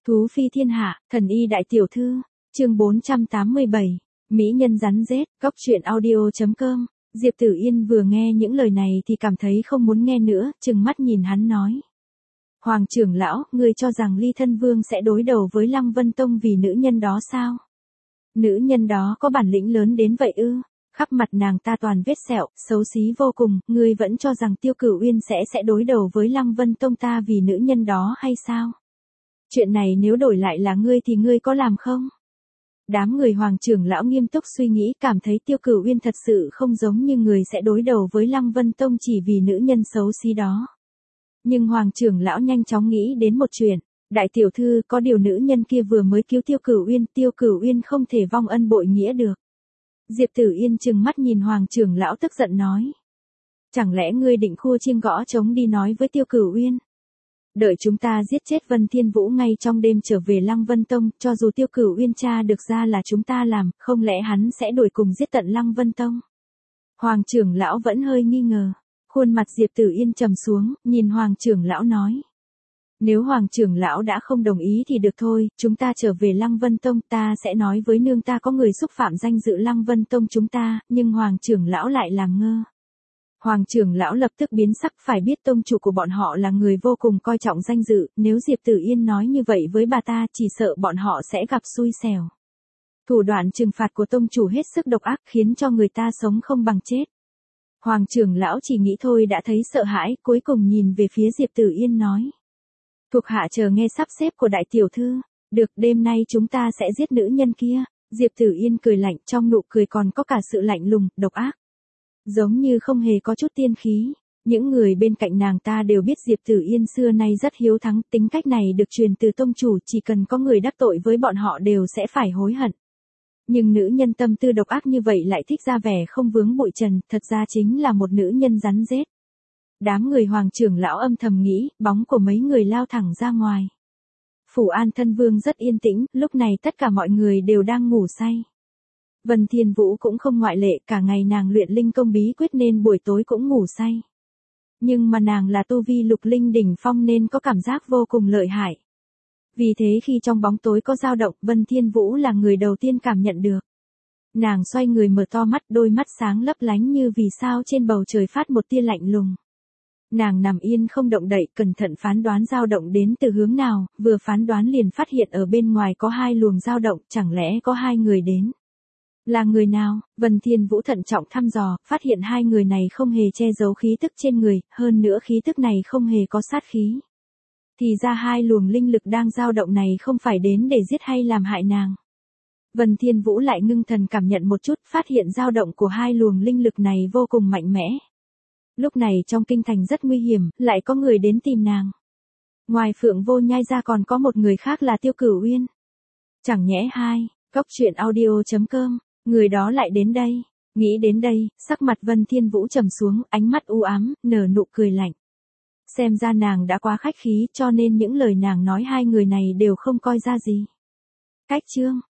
Thú phi thiên hạ, thần y đại tiểu thư, chương 487, Mỹ nhân rắn rết, góc truyện audio.com. Diệp Tử Yên vừa nghe những lời này thì cảm thấy không muốn nghe nữa, trừng mắt nhìn hắn nói. Hoàng trưởng lão, ngươi cho rằng Ly Thân Vương sẽ đối đầu với Lăng Vân Tông vì nữ nhân đó sao? Nữ nhân đó có bản lĩnh lớn đến vậy ư? Khắp mặt nàng ta toàn vết sẹo, xấu xí vô cùng, ngươi vẫn cho rằng Tiêu Cửu Uyên sẽ đối đầu với Lăng Vân Tông ta vì nữ nhân đó hay sao? Chuyện này nếu đổi lại là ngươi thì ngươi có làm không? Đám người Hoàng trưởng lão nghiêm túc suy nghĩ, cảm thấy Tiêu Cửu Uyên thật sự không giống như người sẽ đối đầu với Lăng Vân Tông chỉ vì nữ nhân xấu xí đó. Nhưng Hoàng trưởng lão nhanh chóng nghĩ đến một chuyện, đại tiểu thư, có điều nữ nhân kia vừa mới cứu Tiêu Cửu Uyên không thể vong ân bội nghĩa được. Diệp Tử Yên trừng mắt nhìn Hoàng trưởng lão tức giận nói. Chẳng lẽ ngươi định khua chiêng gõ trống đi nói với Tiêu Cửu Uyên? Đợi chúng ta giết chết Vân Thiên Vũ ngay trong đêm trở về Lăng Vân Tông, cho dù Tiêu Cửu Uyên tra được ra là chúng ta làm, không lẽ hắn sẽ đuổi cùng giết tận Lăng Vân Tông? Hoàng trưởng lão vẫn hơi nghi ngờ. Khuôn mặt Diệp Tử Yên trầm xuống, nhìn Hoàng trưởng lão nói. Nếu Hoàng trưởng lão đã không đồng ý thì được thôi, chúng ta trở về Lăng Vân Tông, ta sẽ nói với nương ta có người xúc phạm danh dự Lăng Vân Tông chúng ta, nhưng Hoàng trưởng lão lại làm ngơ. Hoàng trưởng lão lập tức biến sắc, phải biết tông chủ của bọn họ là người vô cùng coi trọng danh dự, nếu Diệp Tử Yên nói như vậy với bà ta chỉ sợ bọn họ sẽ gặp xui xẻo. Thủ đoạn trừng phạt của tông chủ hết sức độc ác khiến cho người ta sống không bằng chết. Hoàng trưởng lão chỉ nghĩ thôi đã thấy sợ hãi, cuối cùng nhìn về phía Diệp Tử Yên nói. Thuộc hạ chờ nghe sắp xếp của đại tiểu thư, được, đêm nay chúng ta sẽ giết nữ nhân kia. Diệp Tử Yên cười lạnh, trong nụ cười còn có cả sự lạnh lùng, độc ác. Giống như không hề có chút tiên khí. Những người bên cạnh nàng ta đều biết Diệp Tử Yên xưa nay rất hiếu thắng, tính cách này được truyền từ tông chủ, chỉ cần có người đắc tội với bọn họ đều sẽ phải hối hận. Nhưng nữ nhân tâm tư độc ác như vậy lại thích ra vẻ không vướng bụi trần, thật ra chính là một nữ nhân rắn rết. Đám người Hoàng trưởng lão âm thầm nghĩ, bóng của mấy người lao thẳng ra ngoài. Phủ An Thân Vương rất yên tĩnh, lúc này tất cả mọi người đều đang ngủ say. Vân Thiên Vũ cũng không ngoại lệ, cả ngày nàng luyện linh công bí quyết nên buổi tối cũng ngủ say. Nhưng mà nàng là tu vi lục linh đỉnh phong nên có cảm giác vô cùng lợi hại. Vì thế khi trong bóng tối có dao động, Vân Thiên Vũ là người đầu tiên cảm nhận được. Nàng xoay người mở to mắt, đôi mắt sáng lấp lánh như vì sao trên bầu trời phát một tia lạnh lùng. Nàng nằm yên không động đậy, cẩn thận phán đoán dao động đến từ hướng nào, vừa phán đoán liền phát hiện ở bên ngoài có hai luồng dao động, chẳng lẽ có hai người đến. Là người nào? Vân Thiên Vũ thận trọng thăm dò, phát hiện hai người này không hề che giấu khí tức trên người, hơn nữa khí tức này không hề có sát khí. Thì ra hai luồng linh lực đang dao động này không phải đến để giết hay làm hại nàng. Vân Thiên Vũ lại ngưng thần cảm nhận một chút, phát hiện dao động của hai luồng linh lực này vô cùng mạnh mẽ. Lúc này trong kinh thành rất nguy hiểm, lại có người đến tìm nàng. Ngoài Phượng Vô Nhai ra còn có một người khác là Tiêu Cửu Uyên. Chẳng nhẽ góc truyện audio.com, người đó lại đến đây. Nghĩ đến đây, sắc mặt Vân Thiên Vũ trầm xuống, ánh mắt u ám, nở nụ cười lạnh. Xem ra nàng đã quá khách khí cho nên những lời nàng nói hai người này đều không coi ra gì. Cách chương.